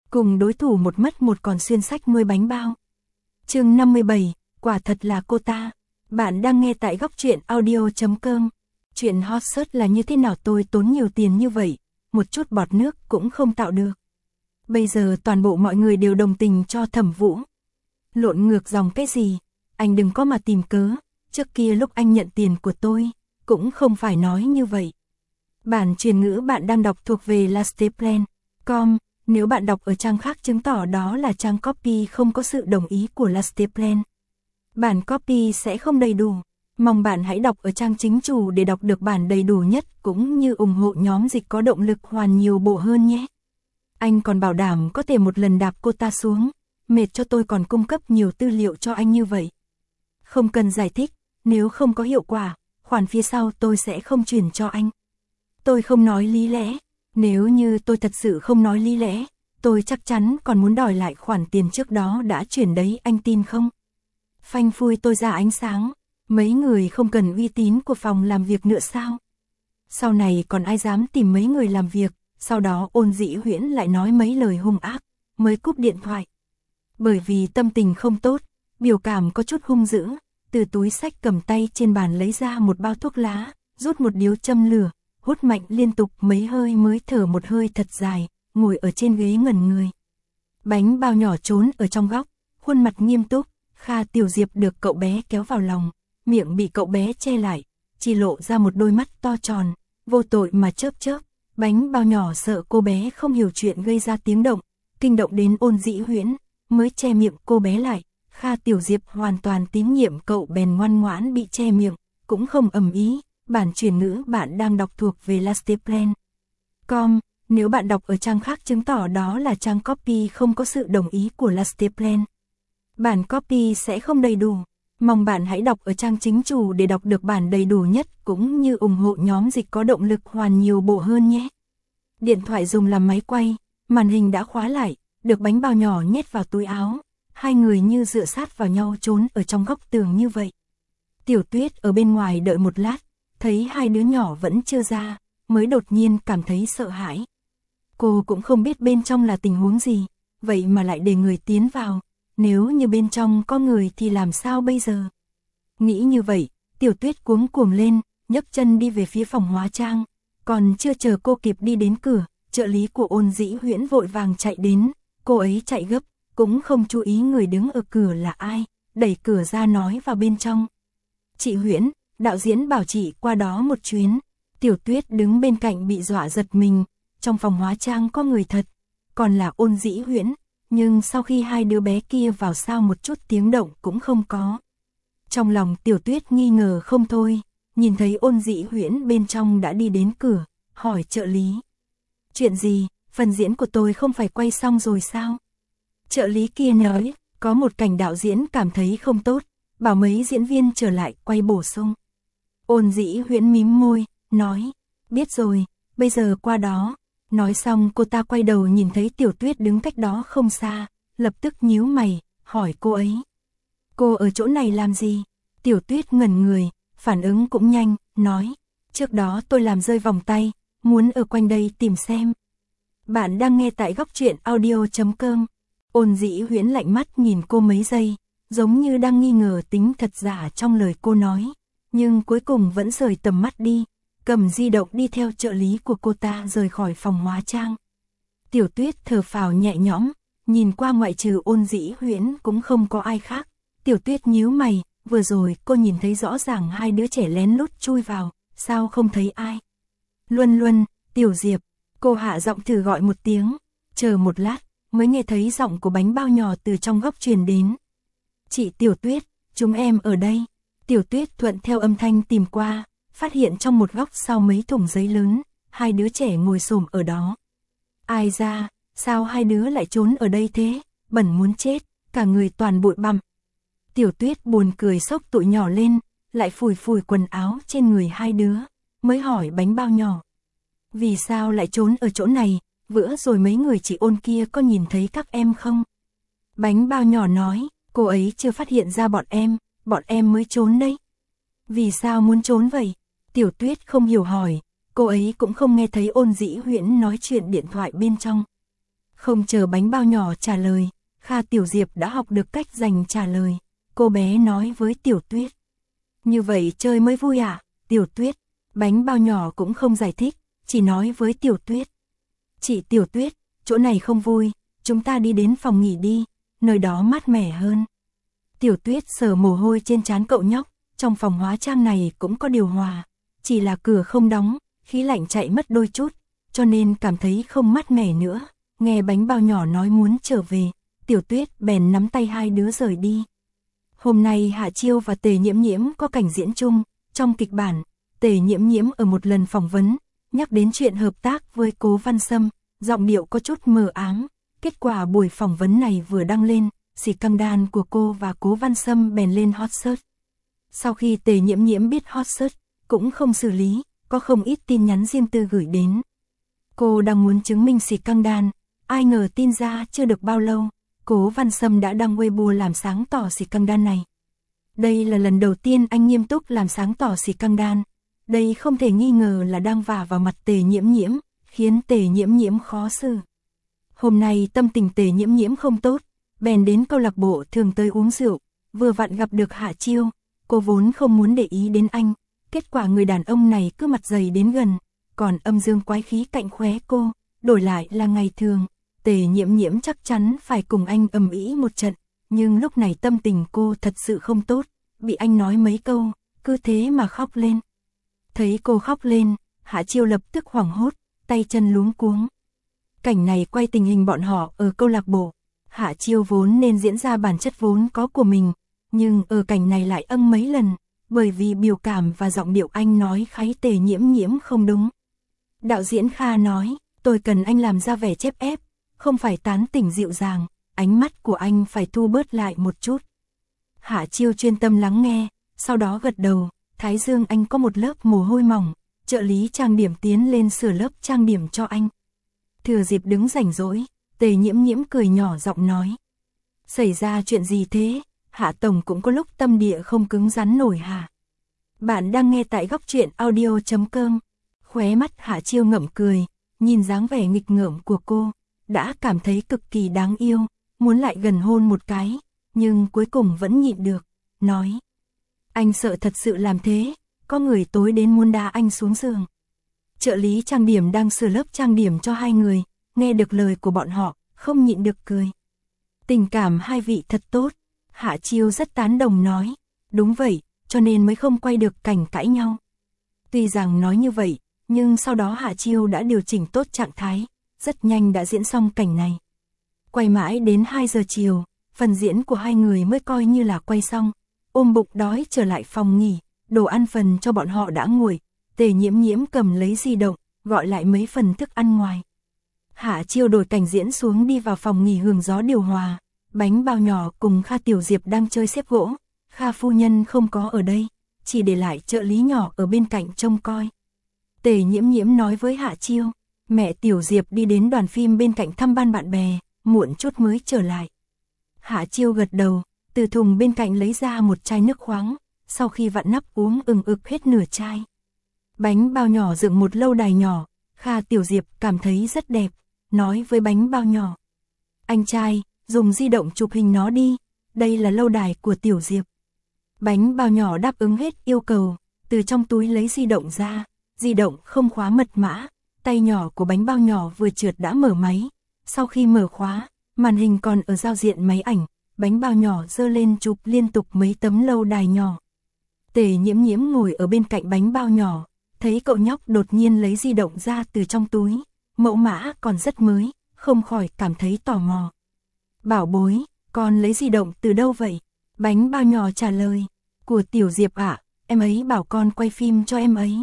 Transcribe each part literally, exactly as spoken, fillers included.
cùng đối thủ một mất một còn xuyên sách nuôi bánh bao. Chương năm mươi bảy, quả thật là cô ta. Bạn đang nghe tại góc truyện audio chấm com. Chuyện hot search là như thế nào tôi tốn nhiều tiền như vậy, một chút bọt nước cũng không tạo được. Bây giờ toàn bộ mọi người đều đồng tình cho Thẩm Vũ. Lộn ngược dòng cái gì, anh đừng có mà tìm cớ, trước kia lúc anh nhận tiền của tôi, cũng không phải nói như vậy. Bản truyền ngữ bạn đang đọc thuộc về lasteplan chấm com, nếu bạn đọc ở trang khác chứng tỏ đó là trang copy không có sự đồng ý của Lasteplan. Bản copy sẽ không đầy đủ, mong bạn hãy đọc ở trang chính chủ để đọc được bản đầy đủ nhất cũng như ủng hộ nhóm dịch có động lực hoàn nhiều bộ hơn nhé. Anh còn bảo đảm có thể một lần đạp cô ta xuống, mệt cho tôi còn cung cấp nhiều tư liệu cho anh như vậy. Không cần giải thích, nếu không có hiệu quả, khoản phía sau tôi sẽ không chuyển cho anh. Tôi không nói lý lẽ, nếu như tôi thật sự không nói lý lẽ, tôi chắc chắn còn muốn đòi lại khoản tiền trước đó đã chuyển đấy, anh tin không? Phanh phui tôi ra ánh sáng, mấy người không cần uy tín của phòng làm việc nữa sao? Sau này còn ai dám tìm mấy người làm việc, sau đó Ôn Dĩ Huyễn lại nói mấy lời hung ác, mới cúp điện thoại. Bởi vì tâm tình không tốt, biểu cảm có chút hung dữ, từ túi xách cầm tay trên bàn lấy ra một bao thuốc lá, rút một điếu châm lửa, hút mạnh liên tục mấy hơi mới thở một hơi thật dài, ngồi ở trên ghế ngẩn người. Bánh bao nhỏ trốn ở trong góc, khuôn mặt nghiêm túc, Kha Tiểu Diệp được cậu bé kéo vào lòng, miệng bị cậu bé che lại, chỉ lộ ra một đôi mắt to tròn, vô tội mà chớp chớp. Bánh bao nhỏ sợ cô bé không hiểu chuyện gây ra tiếng động, kinh động đến Ôn Dĩ Huyễn, mới che miệng cô bé lại. Kha Tiểu Diệp hoàn toàn tín nhiệm cậu bèn ngoan ngoãn bị che miệng, cũng không ầm ý. Bản truyền ngữ bạn đang đọc thuộc về lasteplan chấm com, nếu bạn đọc ở trang khác chứng tỏ đó là trang copy không có sự đồng ý của Lasteplan. Bản copy sẽ không đầy đủ, mong bạn hãy đọc ở trang chính chủ để đọc được bản đầy đủ nhất cũng như ủng hộ nhóm dịch có động lực hoàn nhiều bộ hơn nhé. Điện thoại dùng làm máy quay, màn hình đã khóa lại, được bánh bao nhỏ nhét vào túi áo, hai người như dựa sát vào nhau trốn ở trong góc tường như vậy. Tiểu Tuyết ở bên ngoài đợi một lát, thấy hai đứa nhỏ vẫn chưa ra, mới đột nhiên cảm thấy sợ hãi. Cô cũng không biết bên trong là tình huống gì, vậy mà lại để người tiến vào, nếu như bên trong có người thì làm sao bây giờ? Nghĩ như vậy, Tiểu Tuyết cuống cuồng lên, nhấc chân đi về phía phòng hóa trang, còn chưa chờ cô kịp đi đến cửa, trợ lý của Ôn Dĩ Huyễn vội vàng chạy đến, cô ấy chạy gấp, cũng không chú ý người đứng ở cửa là ai, đẩy cửa ra nói vào bên trong. Chị Huyễn, đạo diễn bảo chị qua đó một chuyến. Tiểu Tuyết đứng bên cạnh bị dọa giật mình, trong phòng hóa trang có người thật, còn là Ôn Dĩ Huyễn, nhưng sau khi hai đứa bé kia vào sao một chút tiếng động cũng không có. Trong lòng Tiểu Tuyết nghi ngờ không thôi, nhìn thấy Ôn Dĩ Huyễn bên trong đã đi đến cửa, hỏi trợ lý. Chuyện gì, phần diễn của tôi không phải quay xong rồi sao? Trợ lý kia nói, có một cảnh đạo diễn cảm thấy không tốt, bảo mấy diễn viên trở lại quay bổ sung. Ôn Dĩ Huyễn mím môi, nói, biết rồi, bây giờ qua đó. Nói xong cô ta quay đầu nhìn thấy Tiểu Tuyết đứng cách đó không xa, lập tức nhíu mày, hỏi cô ấy. Cô ở chỗ này làm gì? Tiểu Tuyết ngẩn người, phản ứng cũng nhanh, nói, trước đó tôi làm rơi vòng tay, muốn ở quanh đây tìm xem. Bạn đang nghe tại góc truyện audio chấm com. Ôn Dĩ Huyễn lạnh mắt nhìn cô mấy giây, giống như đang nghi ngờ tính thật giả trong lời cô nói. Nhưng cuối cùng vẫn rời tầm mắt đi, cầm di động đi theo trợ lý của cô ta rời khỏi phòng hóa trang. Tiểu Tuyết thở phào nhẹ nhõm, nhìn qua ngoại trừ Ôn Dĩ Huyễn cũng không có ai khác. Tiểu Tuyết nhíu mày, vừa rồi cô nhìn thấy rõ ràng hai đứa trẻ lén lút chui vào, sao không thấy ai? Luân Luân, Tiểu Diệp, cô hạ giọng thử gọi một tiếng, chờ một lát, mới nghe thấy giọng của bánh bao nhỏ từ trong góc truyền đến. Chị Tiểu Tuyết, chúng em ở đây. Tiểu Tuyết thuận theo âm thanh tìm qua, phát hiện trong một góc sau mấy thùng giấy lớn, hai đứa trẻ ngồi xổm ở đó. Ai ra, sao hai đứa lại trốn ở đây thế, bẩn muốn chết, cả người toàn bụi bặm. Tiểu Tuyết buồn cười xốc tụi nhỏ lên, lại phủi phủi quần áo trên người hai đứa, mới hỏi bánh bao nhỏ. Vì sao lại trốn ở chỗ này, bữa rồi mấy người chị Ôn kia có nhìn thấy các em không? Bánh bao nhỏ nói, cô ấy chưa phát hiện ra bọn em, bọn em mới trốn đấy. Vì sao muốn trốn vậy? Tiểu Tuyết không hiểu hỏi, cô ấy cũng không nghe thấy Ôn Dĩ Huyễn nói chuyện điện thoại bên trong. Không chờ bánh bao nhỏ trả lời, Kha Tiểu Diệp đã học được cách dành trả lời. Cô bé nói với Tiểu Tuyết. Như vậy chơi mới vui à, Tiểu Tuyết. Bánh bao nhỏ cũng không giải thích, chỉ nói với Tiểu Tuyết. Chị Tiểu Tuyết, chỗ này không vui, chúng ta đi đến phòng nghỉ đi, nơi đó mát mẻ hơn. Tiểu Tuyết sờ mồ hôi trên trán cậu nhóc, trong phòng hóa trang này cũng có điều hòa, chỉ là cửa không đóng, khí lạnh chạy mất đôi chút, cho nên cảm thấy không mát mẻ nữa. Nghe bánh bao nhỏ nói muốn trở về, Tiểu Tuyết bèn nắm tay hai đứa rời đi. Hôm nay Hạ Chiêu và Tề Nhiễm Nhiễm có cảnh diễn chung, trong kịch bản, Tề Nhiễm Nhiễm ở một lần phỏng vấn, nhắc đến chuyện hợp tác với Cố Văn Sâm, giọng điệu có chút mờ ám. Kết quả buổi phỏng vấn này vừa đăng lên, xì căng của cô và Cố Văn Sâm bèn lên hot search. Sau khi Tề Nhiễm Nhiễm biết hot search, cũng không xử lý, có không ít tin nhắn riêng tư gửi đến. Cô đang muốn chứng minh xì căng, ai ngờ tin ra chưa được bao lâu, Cố Văn Sâm đã đăng Weibo làm sáng tỏ xì căng này. Đây là lần đầu tiên anh nghiêm túc làm sáng tỏ xì căng. Đây không thể nghi ngờ là đang vả vào mặt Tề Nhiễm Nhiễm, khiến Tề Nhiễm Nhiễm khó xử. Hôm nay tâm tình Tề Nhiễm Nhiễm không tốt, bèn đến câu lạc bộ thường tới uống rượu, vừa vặn gặp được Hạ Chiêu. Cô vốn không muốn để ý đến anh, kết quả người đàn ông này cứ mặt dày đến gần, còn âm dương quái khí cạnh khóe cô, đổi lại là ngày thường, Tề Nhiễm Nhiễm chắc chắn phải cùng anh ầm ĩ một trận, nhưng lúc này tâm tình cô thật sự không tốt, bị anh nói mấy câu, cứ thế mà khóc lên. Thấy cô khóc lên, Hạ Chiêu lập tức hoảng hốt, tay chân luống cuống. Cảnh này quay tình hình bọn họ ở câu lạc bộ, Hạ Chiêu vốn nên diễn ra bản chất vốn có của mình, nhưng ở cảnh này lại âng mấy lần, bởi vì biểu cảm và giọng điệu anh nói kháy Tề Nhiễm Nhiễm không đúng. Đạo diễn Kha nói, tôi cần anh làm ra vẻ chép ép, không phải tán tỉnh dịu dàng, ánh mắt của anh phải thu bớt lại một chút. Hạ Chiêu chuyên tâm lắng nghe, sau đó gật đầu, thái dương anh có một lớp mồ hôi mỏng, trợ lý trang điểm tiến lên sửa lớp trang điểm cho anh. Thừa dịp đứng rảnh rỗi, Tề Nhiễm Nhiễm cười nhỏ giọng nói. Xảy ra chuyện gì thế? Hạ Tổng cũng có lúc tâm địa không cứng rắn nổi hả? Bạn đang nghe tại góc truyện audio chấm com. Khóe mắt Hạ Chiêu ngậm cười, nhìn dáng vẻ nghịch ngợm của cô, đã cảm thấy cực kỳ đáng yêu, muốn lại gần hôn một cái, nhưng cuối cùng vẫn nhịn được, nói. Anh sợ thật sự làm thế, có người tối đến muốn đá anh xuống giường. Trợ lý trang điểm đang sửa lớp trang điểm cho hai người, nghe được lời của bọn họ, không nhịn được cười. Tình cảm hai vị thật tốt, Hạ Chiêu rất tán đồng nói, đúng vậy, cho nên mới không quay được cảnh cãi nhau. Tuy rằng nói như vậy, nhưng sau đó Hạ Chiêu đã điều chỉnh tốt trạng thái, rất nhanh đã diễn xong cảnh này. Quay mãi đến hai giờ chiều, phần diễn của hai người mới coi như là quay xong, ôm bụng đói trở lại phòng nghỉ, đồ ăn phần cho bọn họ đã nguội, Tề Nhiễm Nhiễm cầm lấy di động, gọi lại mấy phần thức ăn ngoài. Hạ Chiêu đổi cảnh diễn xuống đi vào phòng nghỉ hưởng gió điều hòa, bánh bao nhỏ cùng Kha Tiểu Diệp đang chơi xếp gỗ, Kha phu nhân không có ở đây, chỉ để lại trợ lý nhỏ ở bên cạnh trông coi. Tề Nhiễm Nhiễm nói với Hạ Chiêu, mẹ Tiểu Diệp đi đến đoàn phim bên cạnh thăm ban bạn bè, muộn chút mới trở lại. Hạ Chiêu gật đầu, từ thùng bên cạnh lấy ra một chai nước khoáng, sau khi vặn nắp uống ừng ực hết nửa chai. Bánh bao nhỏ dựng một lâu đài nhỏ, Kha Tiểu Diệp cảm thấy rất đẹp, nói với bánh bao nhỏ. Anh trai, dùng di động chụp hình nó đi, đây là lâu đài của Tiểu Diệp. Bánh bao nhỏ đáp ứng hết yêu cầu, từ trong túi lấy di động ra, di động không khóa mật mã, tay nhỏ của bánh bao nhỏ vừa trượt đã mở máy, sau khi mở khóa, màn hình còn ở giao diện máy ảnh, bánh bao nhỏ giơ lên chụp liên tục mấy tấm lâu đài nhỏ. Tề Nhiễm Nhiễm ngồi ở bên cạnh bánh bao nhỏ, thấy cậu nhóc đột nhiên lấy di động ra từ trong túi, mẫu mã còn rất mới, không khỏi cảm thấy tò mò. Bảo bối, con lấy di động từ đâu vậy? Bánh bao nhỏ trả lời, của Tiểu Diệp ạ, em ấy bảo con quay phim cho em ấy.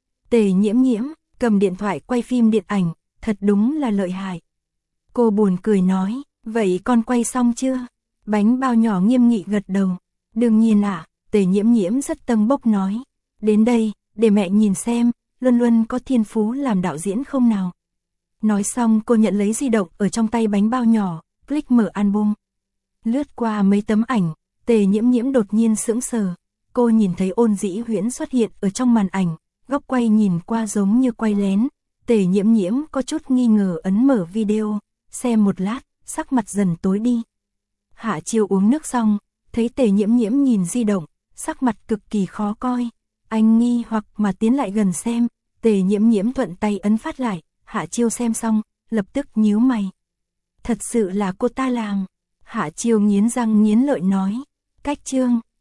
Tề Nhiễm Nhiễm cầm điện thoại quay phim điện ảnh, thật đúng là lợi hại. Cô buồn cười nói, vậy con quay xong chưa? Bánh bao nhỏ nghiêm nghị gật đầu, đương nhiên ạ, Tề Nhiễm Nhiễm rất tâng bốc nói, đến đây, để mẹ nhìn xem, Luân Luân có thiên phú làm đạo diễn không nào? Nói xong cô nhận lấy di động ở trong tay bánh bao nhỏ, click mở album. Lướt qua mấy tấm ảnh, Tề Nhiễm Nhiễm đột nhiên sững sờ, cô nhìn thấy Ôn Dĩ Huyễn xuất hiện ở trong màn ảnh, góc quay nhìn qua giống như quay lén, Tề Nhiễm Nhiễm có chút nghi ngờ ấn mở video, xem một lát, sắc mặt dần tối đi. Hạ Chiêu uống nước xong, thấy Tề Nhiễm Nhiễm nhìn di động, sắc mặt cực kỳ khó coi. Anh nghi hoặc mà tiến lại gần xem, Tề Nhiễm Nhiễm thuận tay ấn phát lại, Hạ Chiêu xem xong, lập tức nhíu mày. Thật sự là cô ta làm. Hạ Chiêu nghiến răng nghiến lợi nói, cách chương.